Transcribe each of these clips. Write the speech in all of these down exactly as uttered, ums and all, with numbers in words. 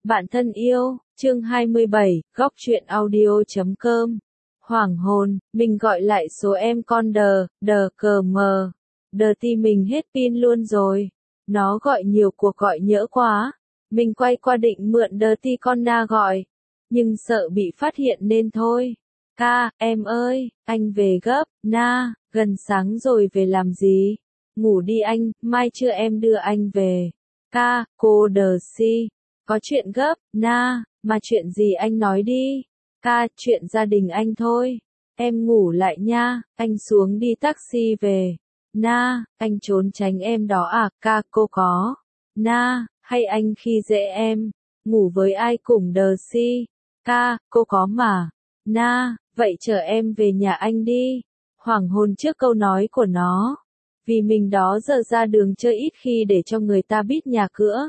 Bạn thân yêu, chương hai mươi bảy, góc truyện audio chấm com. Hoàng hôn, mình gọi lại số em con đờ, đờ cờ mờ. Đờ ti mình hết pin luôn rồi. Nó gọi nhiều cuộc gọi nhỡ quá. Mình quay qua định mượn đờ ti con na gọi. Nhưng sợ bị phát hiện nên thôi. Ca, em ơi, anh về gấp, na, gần sáng rồi về làm gì? Ngủ đi anh, mai trưa em đưa anh về. Ca, cô đờ si. Có chuyện gấp, na, mà chuyện gì anh nói đi. Ca, chuyện gia đình anh thôi. Em ngủ lại nha, anh xuống đi taxi về. Na, anh trốn tránh em đó à, ca, cô có. Na, hay anh khi dễ em, ngủ với ai cùng đờ si. Ca, cô có mà. Na, vậy chờ em về nhà anh đi. Hoảng hồn trước câu nói của nó. Vì mình đó giờ ra đường chơi ít khi để cho người ta biết nhà cửa.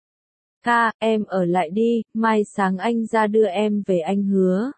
Ca, em ở lại đi, mai sáng anh ra đưa em về anh hứa.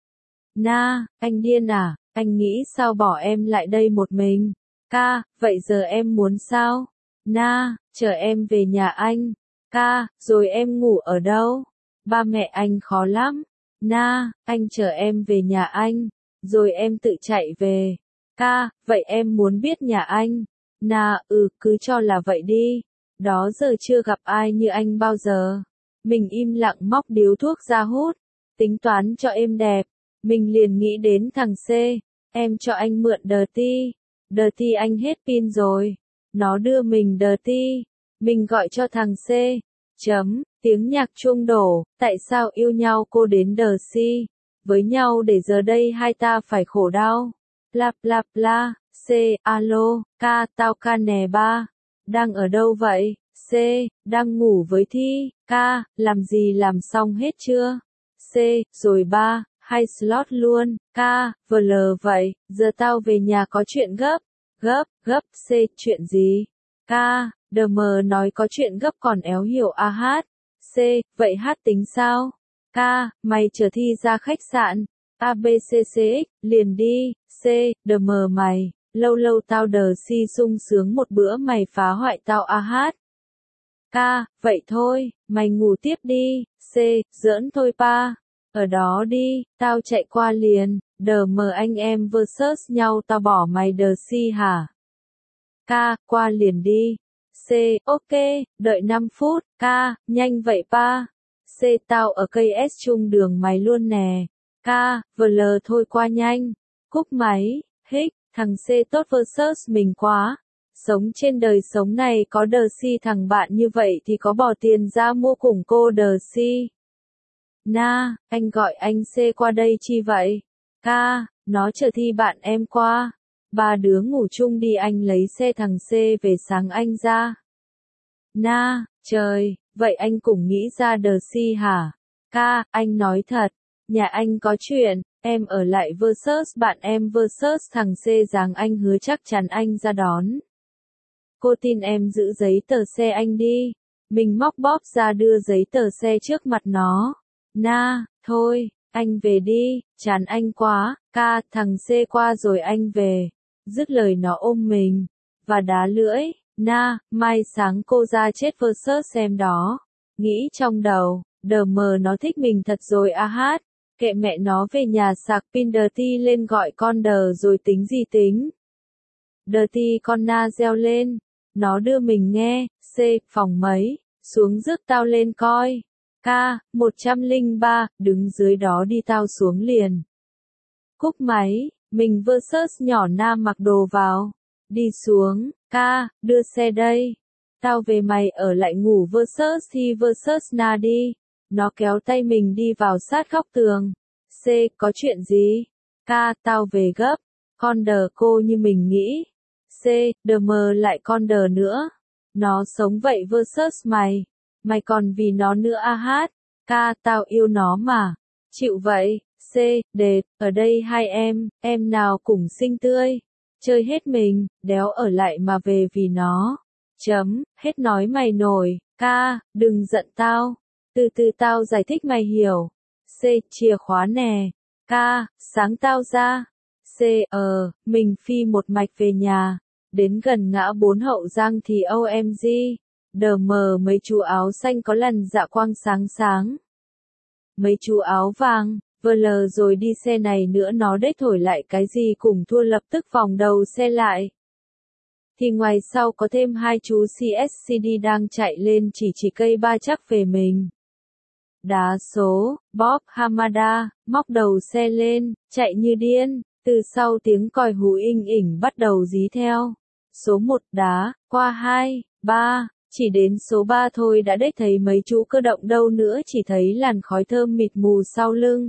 Na, anh điên à, anh nghĩ sao bỏ em lại đây một mình. Ca, vậy giờ em muốn sao? Na, chờ em về nhà anh. Ca, rồi em ngủ ở đâu? Ba mẹ anh khó lắm. Na, anh chờ em về nhà anh, rồi em tự chạy về. Ca, vậy em muốn biết nhà anh. Na, ừ, cứ cho là vậy đi. Đó giờ chưa gặp ai như anh bao giờ. Mình im lặng móc điếu thuốc ra hút. Tính toán cho êm đẹp. Mình liền nghĩ đến thằng C. Em cho anh mượn đờ ti. Đờ ti anh hết pin rồi. Nó đưa mình đờ ti. Mình gọi cho thằng C. Chấm, tiếng nhạc chuông đổ. Tại sao yêu nhau cô đến đờ si. Với nhau để giờ đây hai ta phải khổ đau. Bla bla bla. C, alo, ca, tao ca nè ba. Đang ở đâu vậy? C, đang ngủ với Thi. Ca, làm gì làm xong hết chưa? C, rồi ba, hai slot luôn. Ca, vờ lờ vậy, giờ tao về nhà có chuyện gấp. Gấp, gấp, C, chuyện gì? Ca, đờ mờ nói có chuyện gấp còn éo hiểu a hát. C, vậy hát tính sao? Ca, mày chờ Thi ra khách sạn. A B C C X, liền đi. C, đờ mờ mày. Lâu lâu tao đờ si sung sướng một bữa mày phá hoại tao a hát. Ca, vậy thôi, mày ngủ tiếp đi. C, giỡn thôi pa. Ở đó đi, tao chạy qua liền, đờ mờ anh em versus nhau tao bỏ mày đờ si hả? Ca, qua liền đi. C, ok, đợi năm phút, ca, nhanh vậy pa. C, tao ở cây S chung đường mày luôn nè. Ca, vờ lờ thôi qua nhanh. Cúp máy, hích. Thằng C tốt versus mình quá. Sống trên đời sống này có đờ si thằng bạn như vậy thì có bỏ tiền ra mua cùng cô đờ si. Na, anh gọi anh C qua đây chi vậy? Ca, nó chờ Thi bạn em qua. Ba đứa ngủ chung đi anh lấy xe thằng C về sáng anh ra. Na, trời, vậy anh cũng nghĩ ra đờ si hả? Ca, anh nói thật. Nhà anh có chuyện. Em ở lại versus bạn em versus thằng C dáng anh hứa chắc chắn anh ra đón. Cô tin em giữ giấy tờ xe anh đi. Mình móc bóp ra đưa giấy tờ xe trước mặt nó. Na, thôi, anh về đi, chán anh quá, ca, thằng C qua rồi anh về. Dứt lời nó ôm mình, và đá lưỡi, na, mai sáng cô ra chết versus xem đó. Nghĩ trong đầu, đờ mờ nó thích mình thật rồi a hát. Kệ mẹ nó về nhà sạc pin đờ ti lên gọi con đờ rồi tính gì tính. Đờ ti con na reo lên. Nó đưa mình nghe. C, phòng mấy. Xuống rước tao lên coi. Ca, một trăm lẻ ba, đứng dưới đó đi tao xuống liền. Cúp máy, mình versus nhỏ na mặc đồ vào. Đi xuống, ca, đưa xe đây. Tao về mày ở lại ngủ versus Thi versus na đi. Nó kéo tay mình đi vào sát góc tường. C, có chuyện gì? Ca, tao về gấp. Con đờ cô như mình nghĩ. C, đờ mờ lại con đờ nữa. Nó sống vậy versus mày. Mày còn vì nó nữa a hát. Ca, tao yêu nó mà. Chịu vậy. C, đệt, ở đây hai em, em nào cũng xinh tươi. Chơi hết mình, đéo ở lại mà về vì nó. Chấm, hết nói mày nổi. Ca, đừng giận tao. Từ từ tao giải thích mày hiểu. C, chìa khóa nè. Ca, sáng tao ra. C, ờ, mình phi một mạch về nhà. Đến gần ngã bốn Hậu Giang thì O M G. đờ mờ mấy chú áo xanh có làn dạ quang sáng sáng. Mấy chú áo vàng, vờ lờ rồi đi xe này nữa nó đếch thổi lại cái gì cùng thua lập tức vòng đầu xe lại. Thì ngoài sau có thêm hai chú xê ét xê đê đang chạy lên chỉ chỉ cây ba chắc về mình. Đá số, Bob Hamada, móc đầu xe lên, chạy như điên, từ sau tiếng còi hú inh ỉnh bắt đầu dí theo. Số một đá, qua hai, ba, chỉ đến số ba thôi đã đếch thấy mấy chú cơ động đâu nữa chỉ thấy làn khói thơm mịt mù sau lưng.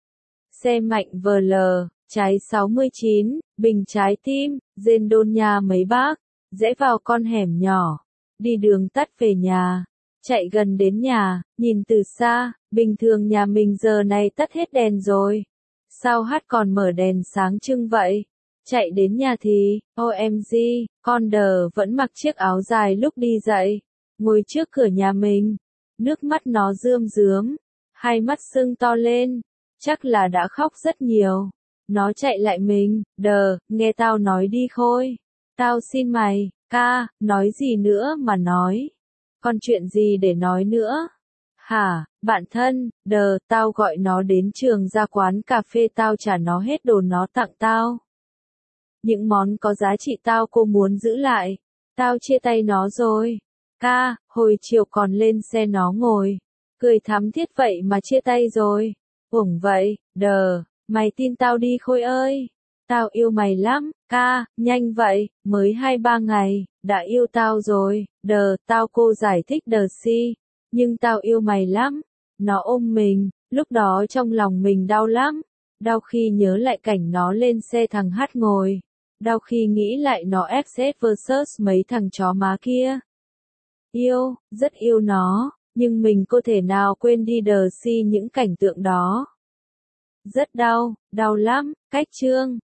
Xe mạnh vờ lờ, trái sáu mươi chín, bình trái tim, rên đôn nhà mấy bác, rẽ vào con hẻm nhỏ, đi đường tắt về nhà, chạy gần đến nhà, nhìn từ xa, bình thường nhà mình giờ này tắt hết đèn rồi. Sao hát còn mở đèn sáng trưng vậy? Chạy đến nhà thì, ô em giê, con đờ vẫn mặc chiếc áo dài lúc đi dậy, ngồi trước cửa nhà mình, nước mắt nó rơm rớm, hai mắt sưng to lên, chắc là đã khóc rất nhiều. Nó chạy lại mình, đờ, nghe tao nói đi Khôi. Tao xin mày, ca, nói gì nữa mà nói. Còn chuyện gì để nói nữa? Hả, bạn thân, đờ, tao gọi nó đến trường ra quán cà phê tao trả nó hết đồ nó tặng tao. Những món có giá trị tao cô muốn giữ lại. Tao chia tay nó rồi. Ca, hồi chiều còn lên xe nó ngồi. Cười thắm thiết vậy mà chia tay rồi. Uổng vậy, đờ, mày tin tao đi Khôi ơi. Tao yêu mày lắm, ca, nhanh vậy, mới hai ba ngày, đã yêu tao rồi, đờ, tao cô giải thích đờ si. Nhưng tao yêu mày lắm. Nó ôm mình, lúc đó trong lòng mình đau lắm. Đau khi nhớ lại cảnh nó lên xe thằng Hát ngồi. Đau khi nghĩ lại nó ép xét versus mấy thằng chó má kia. Yêu, rất yêu nó, nhưng mình có thể nào quên đi đờ si những cảnh tượng đó. Rất đau, đau lắm, cách chương.